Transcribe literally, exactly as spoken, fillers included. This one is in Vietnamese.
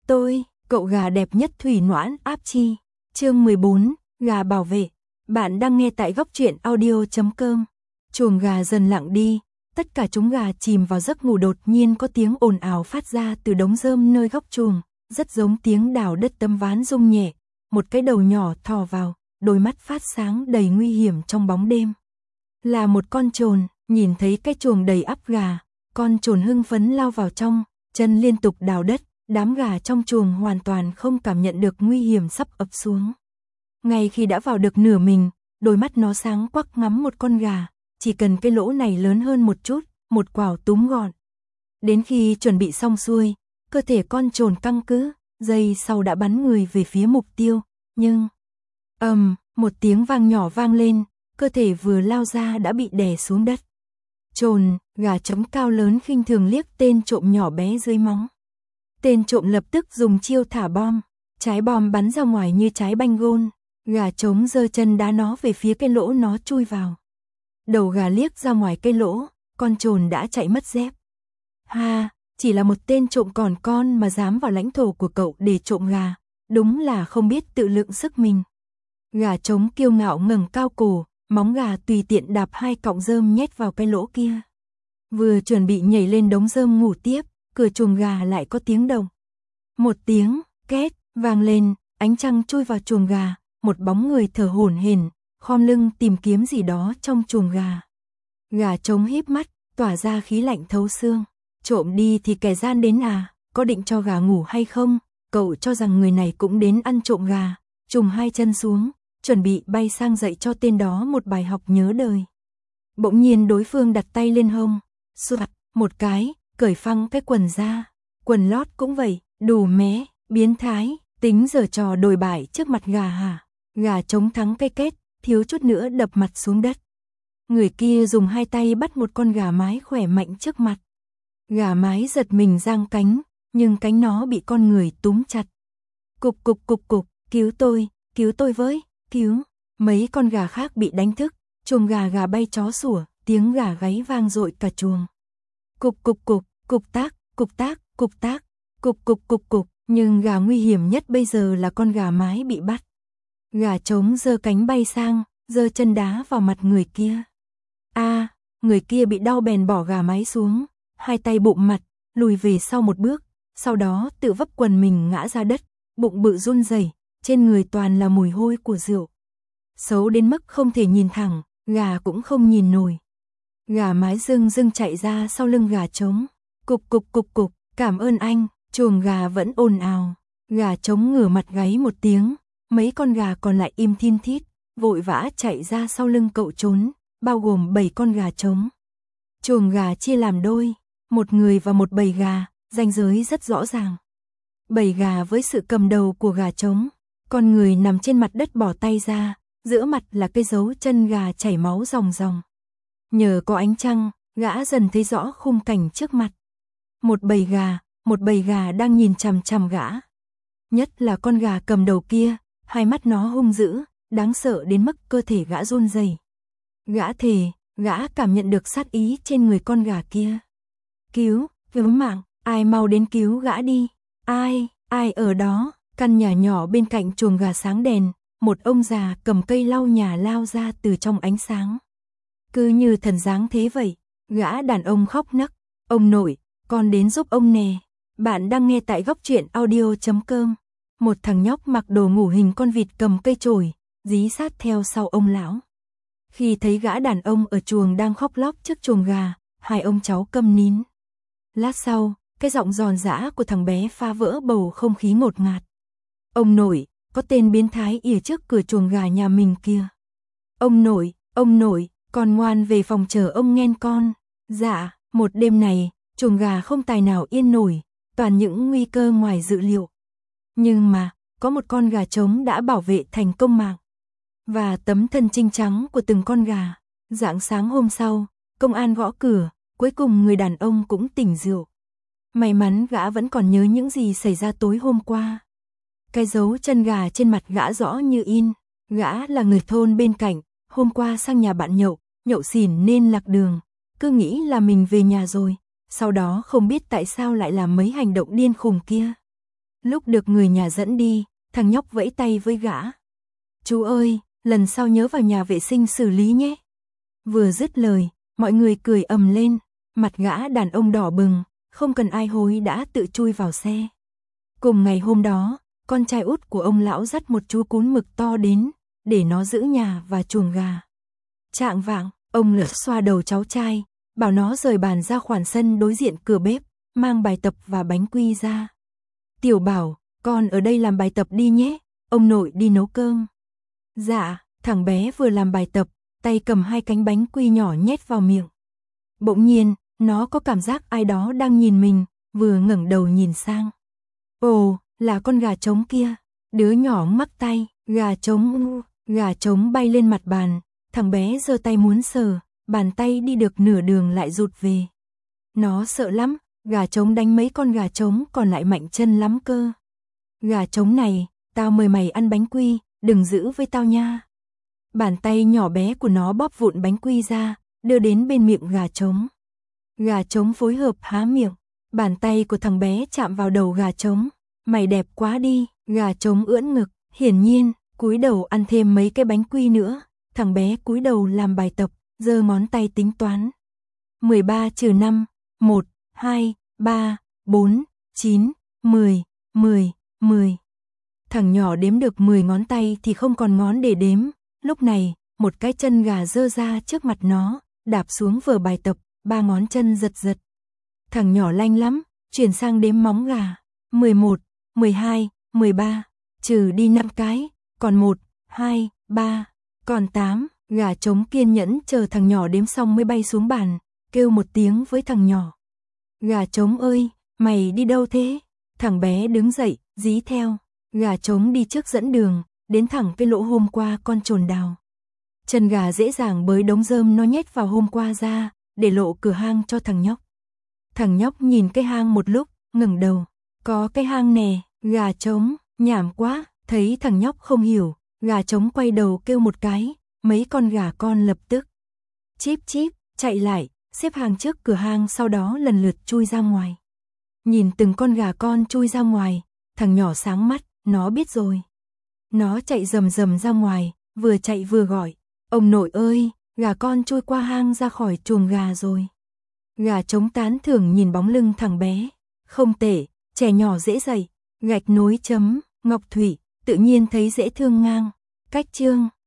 Tôi, cậu gà đẹp nhất thủy noãn áp chi. Chương mười bốn, gà bảo vệ. Bạn đang nghe tại góc truyện audio chấm com. Chuồng gà dần lặng đi, tất cả chúng gà chìm vào giấc ngủ, đột nhiên có tiếng ồn ào phát ra từ đống rơm nơi góc chuồng, rất giống tiếng đào đất tấm ván rung nhẹ. Một cái đầu nhỏ thò vào, đôi mắt phát sáng đầy nguy hiểm trong bóng đêm. Là một con chồn. Nhìn thấy cái chuồng đầy ắp gà, con chồn hưng phấn lao vào trong, chân liên tục đào đất. Đám gà trong chuồng hoàn toàn không cảm nhận được nguy hiểm sắp ập xuống. Ngay khi đã vào được nửa mình, đôi mắt nó sáng quắc ngắm một con gà, chỉ cần cái lỗ này lớn hơn một chút, một quảo túm gọn. Đến khi chuẩn bị xong xuôi, cơ thể con chồn căng cứng, giây sau đã bắn người về phía mục tiêu, nhưng ầm, um, một tiếng vang nhỏ vang lên, cơ thể vừa lao ra đã bị đè xuống đất. Chồn, gà trống cao lớn khinh thường liếc tên trộm nhỏ bé dưới móng. Tên trộm lập tức dùng chiêu thả bom, trái bom bắn ra ngoài như trái banh gôn, gà trống giơ chân đá nó về phía cái lỗ nó chui vào. Đầu gà liếc ra ngoài cái lỗ, con chồn đã chạy mất dép. Ha, chỉ là một tên trộm còn con mà dám vào lãnh thổ của cậu để trộm gà, đúng là không biết tự lượng sức mình. Gà trống kiêu ngạo ngẩng cao cổ, móng gà tùy tiện đạp hai cọng rơm nhét vào cái lỗ kia. Vừa chuẩn bị nhảy lên đống rơm ngủ tiếp, cửa chuồng gà lại có tiếng động. Một tiếng két vang lên, ánh trăng chui vào chuồng gà, một bóng người thở hổn hển, khom lưng tìm kiếm gì đó trong chuồng gà. Gà trống híp mắt, tỏa ra khí lạnh thấu xương. Trộm đi thì kẻ gian đến à, có định cho gà ngủ hay không? Cậu cho rằng người này cũng đến ăn trộm gà, trùng hai chân xuống, chuẩn bị bay sang dạy cho tên đó một bài học nhớ đời. Bỗng nhiên đối phương đặt tay lên hông, xoạt một cái, cởi phăng cái quần ra. Quần lót cũng vậy, đủ mé, biến thái, tính giở trò đồi bại trước mặt gà hả? Gà trống thắng cây kết, thiếu chút nữa đập mặt xuống đất. Người kia dùng hai tay bắt một con gà mái khỏe mạnh trước mặt. Gà mái giật mình giang cánh, nhưng cánh nó bị con người túm chặt. Cục cục cục cục, cứu tôi, cứu tôi với, cứu. Mấy con gà khác bị đánh thức, chuồng gà gà bay chó sủa, tiếng gà gáy vang dội cả chuồng. Cục cục cục, cục tác, cục tác, cục tác, cục cục cục cục, nhưng gà nguy hiểm nhất bây giờ là con gà mái bị bắt. Gà trống giơ cánh bay sang, giơ chân đá vào mặt người kia. A, à, người kia bị đau bèn bỏ gà mái xuống, hai tay bụm mặt, lùi về sau một bước, sau đó tự vấp quần mình ngã ra đất, bụng bự run rẩy, trên người toàn là mùi hôi của rượu. Xấu đến mức không thể nhìn thẳng, gà cũng không nhìn nổi. Gà mái dưng dưng chạy ra sau lưng gà trống. Cục cục cục cục, cảm ơn anh. Chuồng gà vẫn ồn ào. Gà trống ngửa mặt gáy một tiếng, mấy con gà còn lại im thin thít, vội vã chạy ra sau lưng cậu trốn, bao gồm bảy con gà trống. Chuồng gà chia làm đôi, một người và một bầy gà, ranh giới rất rõ ràng. Bầy gà với sự cầm đầu của gà trống, con người nằm trên mặt đất bỏ tay ra, giữa mặt là cái dấu chân gà chảy máu ròng ròng. Nhờ có ánh trăng, gã dần thấy rõ khung cảnh trước mặt. Một bầy gà, một bầy gà đang nhìn chằm chằm gã. Nhất là con gà cầm đầu kia, hai mắt nó hung dữ, đáng sợ đến mức cơ thể gã run rẩy. Gã thề, gã cảm nhận được sát ý trên người con gà kia. Cứu, cứu mạng, ai mau đến cứu gã đi. Ai, ai ở đó? Căn nhà nhỏ bên cạnh chuồng gà sáng đèn, một ông già cầm cây lau nhà lao ra từ trong ánh sáng. Cứ như thần dáng thế vậy, gã đàn ông khóc nấc, ông nội, con đến giúp ông nè. Bạn đang nghe tại góc truyện audio chấm com. Một thằng nhóc mặc đồ ngủ hình con vịt cầm cây chổi, dí sát theo sau ông lão. Khi thấy gã đàn ông ở chuồng đang khóc lóc trước chuồng gà, hai ông cháu câm nín. Lát sau, cái giọng giòn giã của thằng bé phá vỡ bầu không khí ngột ngạt. Ông nội, có tên biến thái ỉa trước cửa chuồng gà nhà mình kia. Ông nội, ông nội, con ngoan về phòng chờ ông nghen con. Dạ, một đêm này, chuồng gà không tài nào yên nổi, toàn những nguy cơ ngoài dự liệu. Nhưng mà, có một con gà trống đã bảo vệ thành công mạng. Và tấm thân trinh trắng của từng con gà. Rạng sáng hôm sau, công an gõ cửa, cuối cùng người đàn ông cũng tỉnh rượu. May mắn gã vẫn còn nhớ những gì xảy ra tối hôm qua. Cái dấu chân gà trên mặt gã rõ như in. Gã là người thôn bên cạnh, hôm qua sang nhà bạn nhậu, nhậu xỉn nên lạc đường, cứ nghĩ là mình về nhà rồi, sau đó không biết tại sao lại làm mấy hành động điên khùng kia. Lúc được người nhà dẫn đi, thằng nhóc vẫy tay với gã. Chú ơi, lần sau nhớ vào nhà vệ sinh xử lý nhé. Vừa dứt lời, mọi người cười ầm lên, mặt gã đàn ông đỏ bừng, không cần ai hối đã tự chui vào xe. Cùng ngày hôm đó, con trai út của ông lão dắt một chú cún mực to đến, để nó giữ nhà và chuồng gà. Chạng vạng, ông lật xoa đầu cháu trai, bảo nó rời bàn ra khoản sân đối diện cửa bếp, mang bài tập và bánh quy ra. Tiểu Bảo, con ở đây làm bài tập đi nhé, ông nội đi nấu cơm. Dạ, thằng bé vừa làm bài tập, tay cầm hai cánh bánh quy nhỏ nhét vào miệng. Bỗng nhiên, nó có cảm giác ai đó đang nhìn mình, vừa ngẩng đầu nhìn sang. Ồ, là con gà trống kia. Đứa nhỏ mắc tay, gà trống, gà trống bay lên mặt bàn, thằng bé giơ tay muốn sờ, bàn tay đi được nửa đường lại rụt về. Nó sợ lắm, gà trống đánh mấy con gà trống còn lại mạnh chân lắm cơ. Gà trống này, tao mời mày ăn bánh quy, đừng giữ với tao nha. Bàn tay nhỏ bé của nó bóp vụn bánh quy ra, đưa đến bên miệng gà trống. Gà trống phối hợp há miệng, bàn tay của thằng bé chạm vào đầu gà trống. Mày đẹp quá đi, gà trống ưỡn ngực, hiển nhiên, cúi đầu ăn thêm mấy cái bánh quy nữa. Thằng bé cúi đầu làm bài tập, giơ ngón tay tính toán. mười ba trừ năm, một, hai, ba, bốn, chín, mười, mười, mười. Thằng nhỏ đếm được mười ngón tay thì không còn ngón để đếm. Lúc này, một cái chân gà giơ ra trước mặt nó, đạp xuống vở bài tập, ba ngón chân giật giật. Thằng nhỏ lanh lắm, chuyển sang đếm móng gà. mười một, mười hai, mười ba, trừ đi năm cái, còn một, hai, ba, còn tám. Gà trống kiên nhẫn chờ thằng nhỏ đếm xong mới bay xuống bàn, kêu một tiếng với thằng nhỏ. Gà trống ơi, mày đi đâu thế? Thằng bé đứng dậy, dí theo. Gà trống đi trước dẫn đường, đến thẳng cái lỗ hôm qua con trồn đào. Chân gà dễ dàng bới đống rơm nó nhét vào hôm qua ra, để lộ cửa hang cho thằng nhóc. Thằng nhóc nhìn cái hang một lúc, ngẩng đầu. Có cái hang nè, gà trống, nhảm quá. Thấy thằng nhóc không hiểu, gà trống quay đầu kêu một cái, mấy con gà con lập tức chíp chíp, chạy lại, xếp hàng trước cửa hang, sau đó lần lượt chui ra ngoài. Nhìn từng con gà con chui ra ngoài, thằng nhỏ sáng mắt, nó biết rồi. Nó chạy rầm rầm ra ngoài, vừa chạy vừa gọi, ông nội ơi, gà con chui qua hang ra khỏi chuồng gà rồi. Gà trống tán thưởng nhìn bóng lưng thằng bé, không tệ, trẻ nhỏ dễ dạy, gạch nối chấm, Ngọc Thủy, tự nhiên thấy dễ thương ngang. Cách chương